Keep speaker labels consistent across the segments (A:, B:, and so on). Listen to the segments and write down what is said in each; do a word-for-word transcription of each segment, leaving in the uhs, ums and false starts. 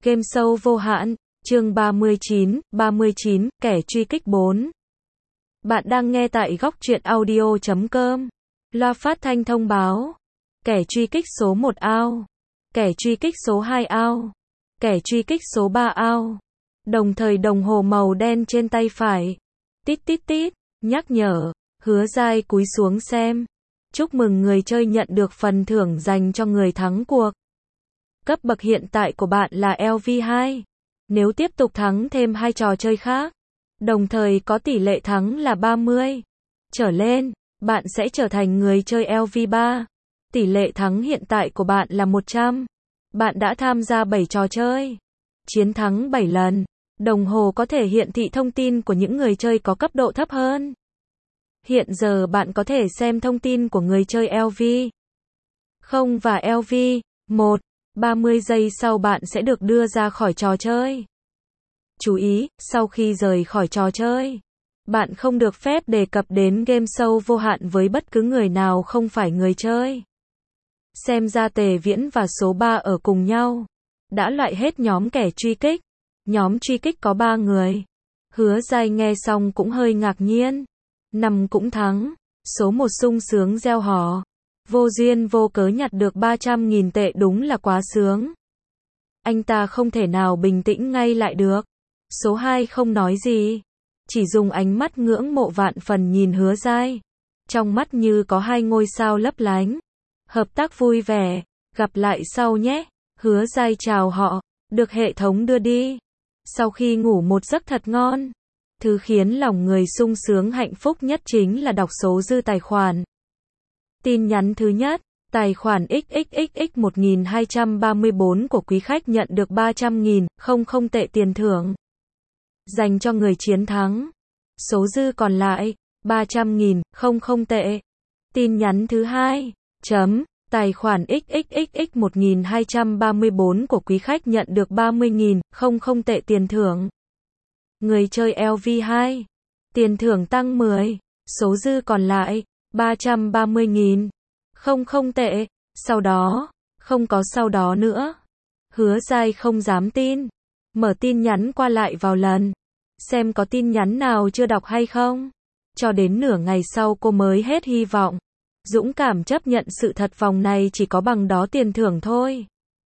A: Game show vô hạn, chương ba mươi chín, ba mươi chín, kẻ truy kích bốn. Bạn đang nghe tại góc truyện audio chấm com. Loa phát thanh thông báo. Kẻ truy kích số một ao. Kẻ truy kích số hai ao. Kẻ truy kích số ba ao. Đồng thời đồng hồ màu đen trên tay phải. Tít tít tít, nhắc nhở, Hứa Giai cúi xuống xem. Chúc mừng người chơi nhận được phần thưởng dành cho người thắng cuộc. Cấp bậc hiện tại của bạn là L V hai. Nếu tiếp tục thắng thêm hai trò chơi khác, đồng thời có tỷ lệ thắng là ba mươi trở lên, bạn sẽ trở thành người chơi L V ba. Tỷ lệ thắng hiện tại của bạn là một trăm. Bạn đã tham gia bảy trò chơi, chiến thắng bảy lần. Đồng hồ có thể hiển thị thông tin của những người chơi có cấp độ thấp hơn. Hiện giờ bạn có thể xem thông tin của người chơi L V không và L V một. ba mươi giây sau bạn sẽ được đưa ra khỏi trò chơi. Chú ý, sau khi rời khỏi trò chơi, bạn không được phép đề cập đến game show vô hạn với bất cứ người nào không phải người chơi. Xem ra Tề Viễn và số ba ở cùng nhau. Đã loại hết nhóm kẻ truy kích. Nhóm truy kích có ba người. Hứa Giai nghe xong cũng hơi ngạc nhiên. Năm cũng thắng. Số một sung sướng reo hò. Vô duyên vô cớ nhặt được ba trăm nghìn tệ đúng là quá sướng. Anh ta không thể nào bình tĩnh ngay lại được. Số hai không nói gì. Chỉ dùng ánh mắt ngưỡng mộ vạn phần nhìn Hứa Giai. Trong mắt như có hai ngôi sao lấp lánh. Hợp tác vui vẻ. Gặp lại sau nhé. Hứa Giai chào họ. Được hệ thống đưa đi. Sau khi ngủ một giấc thật ngon. Thứ khiến lòng người sung sướng hạnh phúc nhất chính là đọc số dư tài khoản. Tin nhắn thứ nhất, tài khoản x x x x một nghìn hai trăm ba mươi bốn của quý khách nhận được ba trăm nghìn, không không tệ tiền thưởng. Dành cho người chiến thắng. Số dư còn lại, ba trăm nghìn, không không tệ. Tin nhắn thứ hai, chấm, tài khoản x x x x một nghìn hai trăm ba mươi bốn của quý khách nhận được ba mươi nghìn, không không tệ tiền thưởng. Người chơi L V hai. Tiền thưởng tăng mười. Số dư còn lại, ba trăm ba mươi nghìn. Không không tệ. Sau đó, không có sau đó nữa. Hứa Giai không dám tin. Mở tin nhắn qua lại vào lần. Xem có tin nhắn nào chưa đọc hay không. Cho đến nửa ngày sau cô mới hết hy vọng. Dũng cảm chấp nhận sự thật vòng này chỉ có bằng đó tiền thưởng thôi.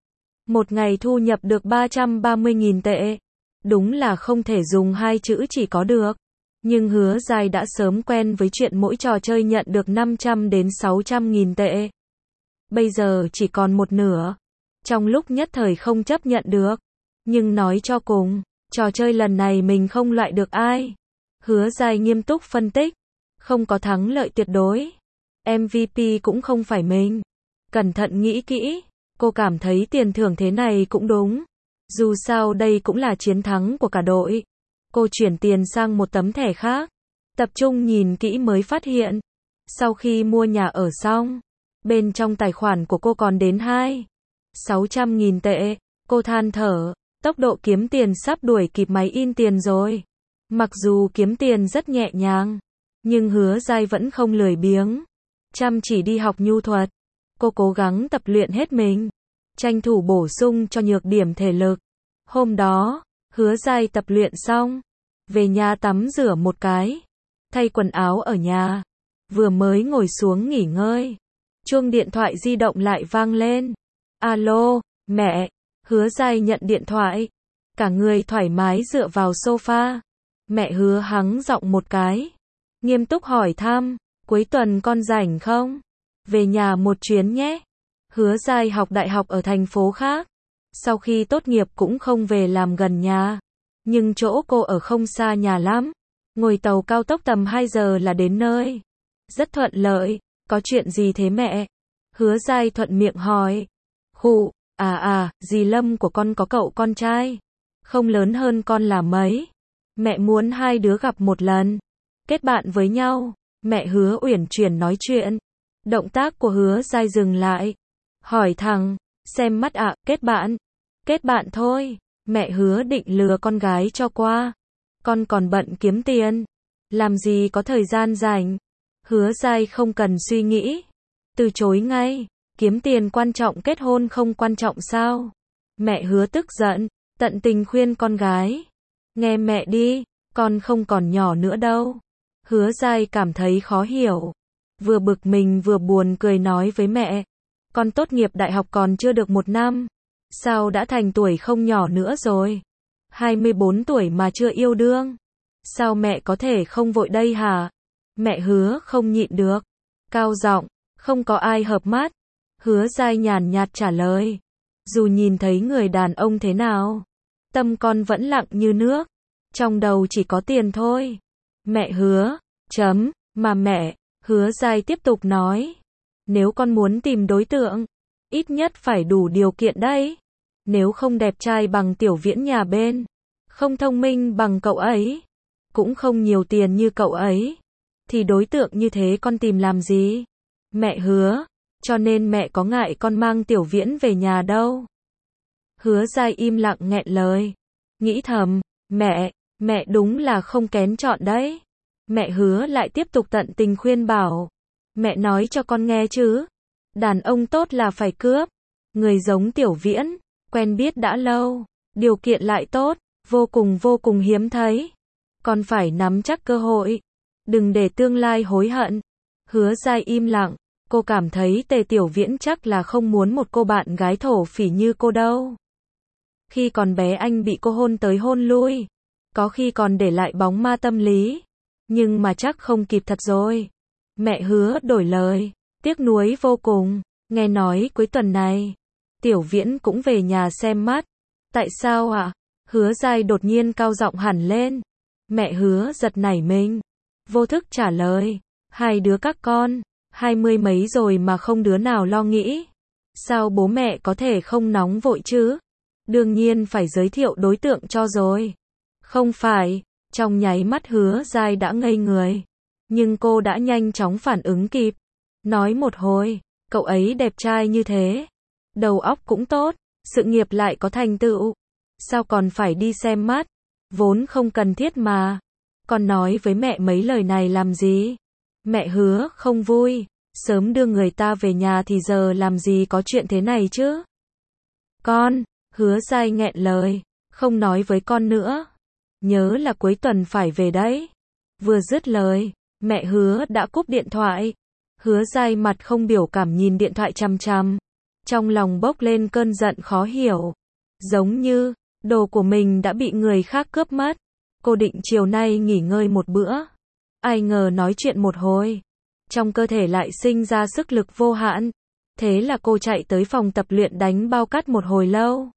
A: Một ngày thu nhập được ba trăm ba mươi nghìn tệ. Đúng là không thể dùng hai chữ chỉ có được. Nhưng Hứa Giai đã sớm quen với chuyện mỗi trò chơi nhận được năm trăm đến sáu trăm nghìn tệ. Bây giờ chỉ còn một nửa. Trong lúc nhất thời không chấp nhận được. Nhưng nói cho cùng, trò chơi lần này mình không loại được ai. Hứa Giai nghiêm túc phân tích. Không có thắng lợi tuyệt đối. M V P cũng không phải mình. Cẩn thận nghĩ kỹ. Cô cảm thấy tiền thưởng thế này cũng đúng. Dù sao đây cũng là chiến thắng của cả đội. Cô chuyển tiền sang một tấm thẻ khác. Tập trung nhìn kỹ mới phát hiện. Sau khi mua nhà ở xong, bên trong tài khoản của cô còn đến hai sáu trăm nghìn tệ. Cô than thở, tốc độ kiếm tiền sắp đuổi kịp máy in tiền rồi. Mặc dù kiếm tiền rất nhẹ nhàng, nhưng Hứa Giai vẫn không lười biếng. Chăm chỉ đi học nhu thuật. Cô cố gắng tập luyện hết mình. Tranh thủ bổ sung cho nhược điểm thể lực. Hôm đó, Hứa Giai tập luyện xong. Về nhà tắm rửa một cái. Thay quần áo ở nhà. Vừa mới ngồi xuống nghỉ ngơi. Chuông điện thoại di động lại vang lên. Alo, mẹ. Hứa Giai nhận điện thoại. Cả người thoải mái dựa vào sofa. Mẹ Hứa hắng giọng một cái. Nghiêm túc hỏi thăm. Cuối tuần con rảnh không? Về nhà một chuyến nhé. Hứa Giai học đại học ở thành phố khác. Sau khi tốt nghiệp cũng không về làm gần nhà. Nhưng chỗ cô ở không xa nhà lắm. Ngồi tàu cao tốc tầm hai giờ là đến nơi. Rất thuận lợi. Có chuyện gì thế mẹ? Hứa Giai thuận miệng hỏi. Khụ, à à, dì Lâm của con có cậu con trai. Không lớn hơn con là mấy. Mẹ muốn hai đứa gặp một lần. Kết bạn với nhau. Mẹ Hứa uyển chuyển nói chuyện. Động tác của Hứa Giai dừng lại. Hỏi thẳng, xem mắt ạ, kết bạn. Kết bạn thôi. Mẹ Hứa định lừa con gái cho qua. Con còn bận kiếm tiền. Làm gì có thời gian rảnh. Hứa Giai không cần suy nghĩ. Từ chối ngay. Kiếm tiền quan trọng, kết hôn không quan trọng sao? Mẹ Hứa tức giận. tận tình khuyên con gái. Nghe mẹ đi, con không còn nhỏ nữa đâu. Hứa Giai cảm thấy khó hiểu. Vừa bực mình vừa buồn cười nói với mẹ. Con tốt nghiệp đại học còn chưa được một năm. Sao đã thành tuổi không nhỏ nữa rồi? hai mươi bốn tuổi mà chưa yêu đương. Sao mẹ có thể không vội đây hả? Mẹ Hứa không nhịn được. Cao giọng, không có ai hợp mắt. Hứa Giai nhàn nhạt trả lời. Dù nhìn thấy người đàn ông thế nào, tâm con vẫn lặng như nước. Trong đầu chỉ có tiền thôi. Mẹ Hứa, chấm, mà mẹ, Hứa Giai tiếp tục nói. Nếu con muốn tìm đối tượng, ít nhất phải đủ điều kiện đấy. Nếu không đẹp trai bằng Tiểu Viễn nhà bên, không thông minh bằng cậu ấy, cũng không nhiều tiền như cậu ấy, thì đối tượng như thế con tìm làm gì? Mẹ Hứa, cho nên mẹ có ngại con mang Tiểu Viễn về nhà đâu. Hứa Giai im lặng nghẹn lời, nghĩ thầm, mẹ, mẹ đúng là không kén chọn đấy. Mẹ Hứa lại tiếp tục tận tình khuyên bảo, mẹ nói cho con nghe chứ, đàn ông tốt là phải cướp, người giống Tiểu Viễn, quen biết đã lâu, điều kiện lại tốt, vô cùng vô cùng hiếm thấy. Con phải nắm chắc cơ hội, đừng để tương lai hối hận. Hứa Giai im lặng, cô cảm thấy Tề Tiểu Viễn chắc là không muốn một cô bạn gái thổ phỉ như cô đâu. Khi còn bé anh bị cô hôn tới hôn lui, có khi còn để lại bóng ma tâm lý, nhưng mà chắc không kịp thật rồi. Mẹ Hứa đổi lời, tiếc nuối vô cùng, nghe nói cuối tuần này, Tiểu Viễn cũng về nhà xem mắt. Tại sao ạ? À? Hứa Giai đột nhiên cao giọng hẳn lên. Mẹ Hứa giật nảy mình, vô thức trả lời, hai đứa các con, hai mươi mấy rồi mà không đứa nào lo nghĩ. Sao bố mẹ có thể không nóng vội chứ? Đương nhiên phải giới thiệu đối tượng cho rồi. Không phải, trong nháy mắt Hứa Giai đã ngây người. Nhưng cô đã nhanh chóng phản ứng kịp. Nói một hồi, cậu ấy đẹp trai như thế. Đầu óc cũng tốt, sự nghiệp lại có thành tựu. Sao còn phải đi xem mắt? Vốn không cần thiết mà. Con nói với mẹ mấy lời này làm gì? Mẹ Hứa không vui. Sớm đưa người ta về nhà thì giờ làm gì có chuyện thế này chứ? Con, Hứa Giai nghẹn lời. Không nói với con nữa. Nhớ là cuối tuần phải về đấy. Vừa dứt lời, mẹ Hứa đã cúp điện thoại. Hứa Giai mặt không biểu cảm nhìn điện thoại chằm chằm. Trong lòng bốc lên cơn giận khó hiểu. Giống như, đồ của mình đã bị người khác cướp mất. Cô định chiều nay nghỉ ngơi một bữa. Ai ngờ nói chuyện một hồi, trong cơ thể lại sinh ra sức lực vô hạn. Thế là cô chạy tới phòng tập luyện đánh bao cát một hồi lâu.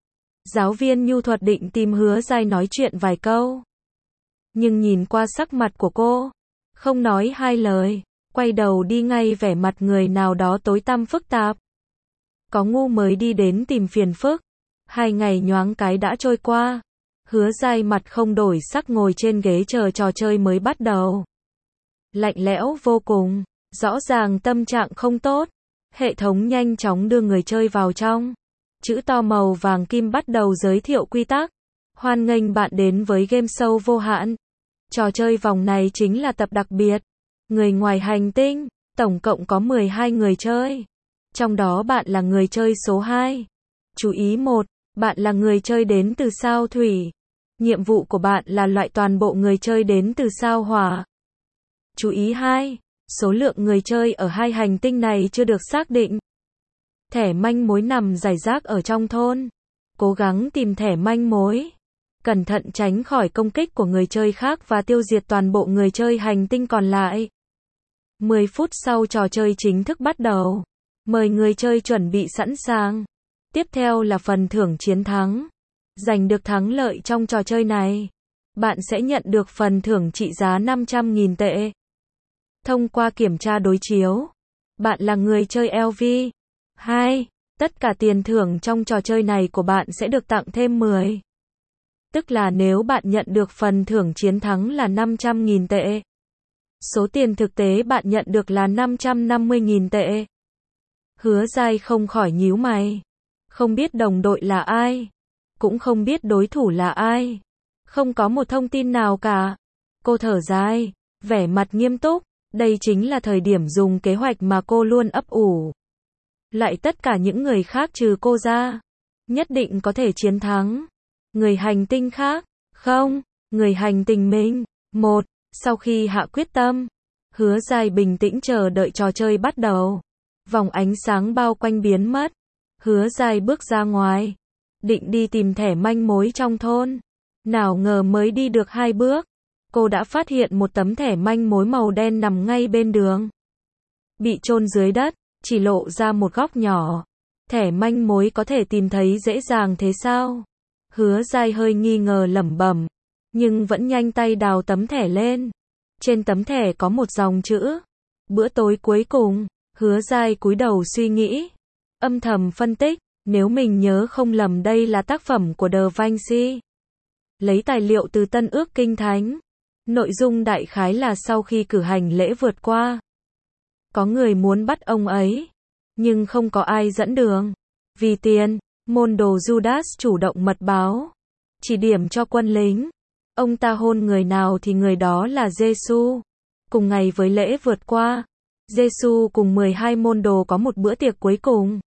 A: Giáo viên nhu thuật định tìm Hứa Giai nói chuyện vài câu. Nhưng nhìn qua sắc mặt của cô, không nói hai lời, quay đầu đi ngay, vẻ mặt người nào đó tối tăm phức tạp. Có ngu mới đi đến tìm phiền phức. Hai ngày nhoáng cái đã trôi qua. Hứa Giai mặt không đổi sắc ngồi trên ghế chờ trò chơi mới bắt đầu. Lạnh lẽo vô cùng, rõ ràng tâm trạng không tốt. Hệ thống nhanh chóng đưa người chơi vào trong. Chữ to màu vàng kim bắt đầu giới thiệu quy tắc. Hoan nghênh bạn đến với game show vô hạn. Trò chơi vòng này chính là tập đặc biệt. Người ngoài hành tinh, tổng cộng có mười hai người chơi. Trong đó bạn là người chơi số hai. Chú ý một, bạn là người chơi đến từ sao Thủy. Nhiệm vụ của bạn là loại toàn bộ người chơi đến từ sao Hỏa. Chú ý hai, số lượng người chơi ở hai hành tinh này chưa được xác định. Thẻ manh mối nằm rải rác ở trong thôn. Cố gắng tìm thẻ manh mối. Cẩn thận tránh khỏi công kích của người chơi khác và tiêu diệt toàn bộ người chơi hành tinh còn lại. mười phút sau trò chơi chính thức bắt đầu. Mời người chơi chuẩn bị sẵn sàng. Tiếp theo là phần thưởng chiến thắng. Giành được thắng lợi trong trò chơi này, bạn sẽ nhận được phần thưởng trị giá năm trăm nghìn tệ. Thông qua kiểm tra đối chiếu, bạn là người chơi lờ vê. hai. Tất cả tiền thưởng trong trò chơi này của bạn sẽ được tặng thêm mười. Tức là nếu bạn nhận được phần thưởng chiến thắng là năm trăm nghìn tệ, số tiền thực tế bạn nhận được là năm trăm năm mươi nghìn tệ. Hứa Giai không khỏi nhíu mày. Không biết đồng đội là ai, cũng không biết đối thủ là ai. Không có một thông tin nào cả. Cô thở dài, vẻ mặt nghiêm túc. Đây chính là thời điểm dùng kế hoạch mà cô luôn ấp ủ. Lại tất cả những người khác trừ cô ra, nhất định có thể chiến thắng. Người hành tinh khác? Không, người hành tinh mình. Một. Sau khi hạ quyết tâm, Hứa Giai bình tĩnh chờ đợi trò chơi bắt đầu. Vòng ánh sáng bao quanh biến mất. Hứa Giai bước ra ngoài, định đi tìm thẻ manh mối trong thôn. Nào ngờ mới đi được hai bước, cô đã phát hiện một tấm thẻ manh mối màu đen nằm ngay bên đường. Bị chôn dưới đất, chỉ lộ ra một góc nhỏ. Thẻ manh mối có thể tìm thấy dễ dàng thế sao? Hứa Giai hơi nghi ngờ lẩm bẩm, nhưng vẫn nhanh tay đào tấm thẻ lên. Trên tấm thẻ có một dòng chữ: bữa tối cuối cùng. Hứa Giai cúi đầu suy nghĩ, âm thầm phân tích, nếu mình nhớ không lầm đây là tác phẩm của Da Vinci. Lấy tài liệu từ Tân Ước Kinh Thánh. Nội dung đại khái là sau khi cử hành lễ vượt qua, có người muốn bắt ông ấy, nhưng không có ai dẫn đường. Vì tiền, môn đồ Judas chủ động mật báo, chỉ điểm cho quân lính. Ông ta hôn người nào thì người đó là Giê-xu. Cùng ngày với lễ vượt qua, Giê-xu cùng mười hai môn đồ có một bữa tiệc cuối cùng.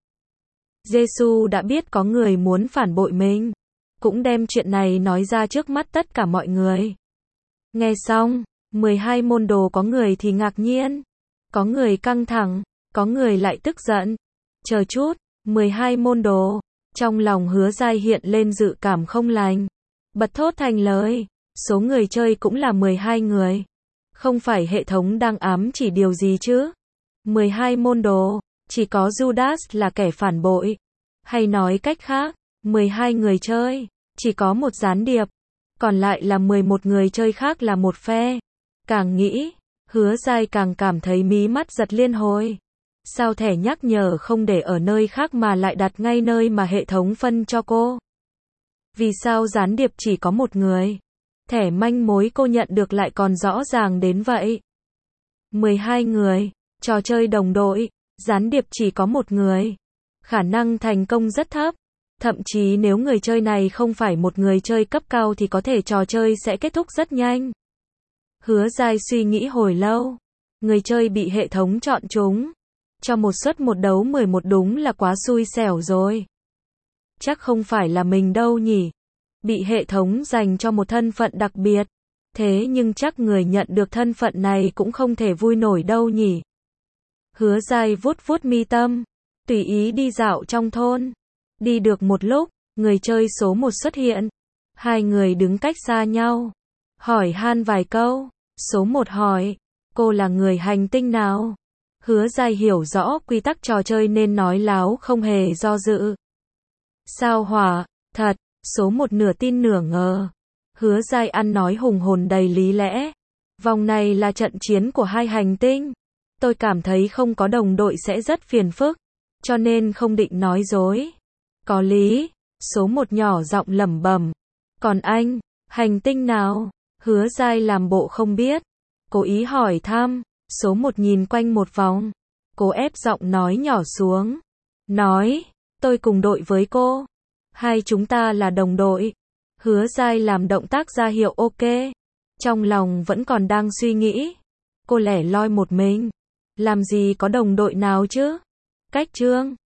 A: Giê-xu đã biết có người muốn phản bội mình, cũng đem chuyện này nói ra trước mắt tất cả mọi người. Nghe xong, mười hai môn đồ có người thì ngạc nhiên, có người căng thẳng, có người lại tức giận. Chờ chút, mười hai môn đồ, trong lòng Hứa Giai hiện lên dự cảm không lành. Bật thốt thành lời, số người chơi cũng là mười hai người. Không phải hệ thống đang ám chỉ điều gì chứ? mười hai môn đồ, chỉ có Judas là kẻ phản bội. Hay nói cách khác, mười hai người chơi, chỉ có một gián điệp, còn lại là mười một người chơi khác là một phe. Càng nghĩ, Hứa Giai càng cảm thấy mí mắt giật liên hồi. Sao thẻ nhắc nhở không để ở nơi khác mà lại đặt ngay nơi mà hệ thống phân cho cô? Vì sao gián điệp chỉ có một người? Thẻ manh mối cô nhận được lại còn rõ ràng đến vậy. mười hai người, trò chơi đồng đội, gián điệp chỉ có một người. Khả năng thành công rất thấp. Thậm chí nếu người chơi này không phải một người chơi cấp cao thì có thể trò chơi sẽ kết thúc rất nhanh. Hứa Giai suy nghĩ hồi lâu. Người chơi bị hệ thống chọn chúng cho một suất một đấu mười một đúng là quá xui xẻo rồi. Chắc không phải là mình đâu nhỉ. Bị hệ thống dành cho một thân phận đặc biệt. Thế nhưng chắc người nhận được thân phận này cũng không thể vui nổi đâu nhỉ. Hứa Giai vuốt vuốt mi tâm, tùy ý đi dạo trong thôn. Đi được một lúc, người chơi số một xuất hiện. Hai người đứng cách xa nhau, hỏi han vài câu. Số một hỏi, cô là người hành tinh nào? Hứa Giai hiểu rõ quy tắc trò chơi nên nói láo không hề do dự. Sao Hỏa, thật. Số một nửa tin nửa ngờ. Hứa Giai ăn nói hùng hồn đầy lý lẽ. Vòng này là trận chiến của hai hành tinh. Tôi cảm thấy không có đồng đội sẽ rất phiền phức, cho nên không định nói dối. Có lý. Số một nhỏ giọng lẩm bẩm. Còn anh, hành tinh nào? Hứa Giai làm bộ không biết, cố ý hỏi thăm. Số một nhìn quanh một vòng, cố ép giọng nói nhỏ xuống. Nói, tôi cùng đội với cô. Hai chúng ta là đồng đội. Hứa Giai làm động tác ra hiệu ok. Trong lòng vẫn còn đang suy nghĩ. Cô lẻ loi một mình. Làm gì có đồng đội nào chứ? Cách chương.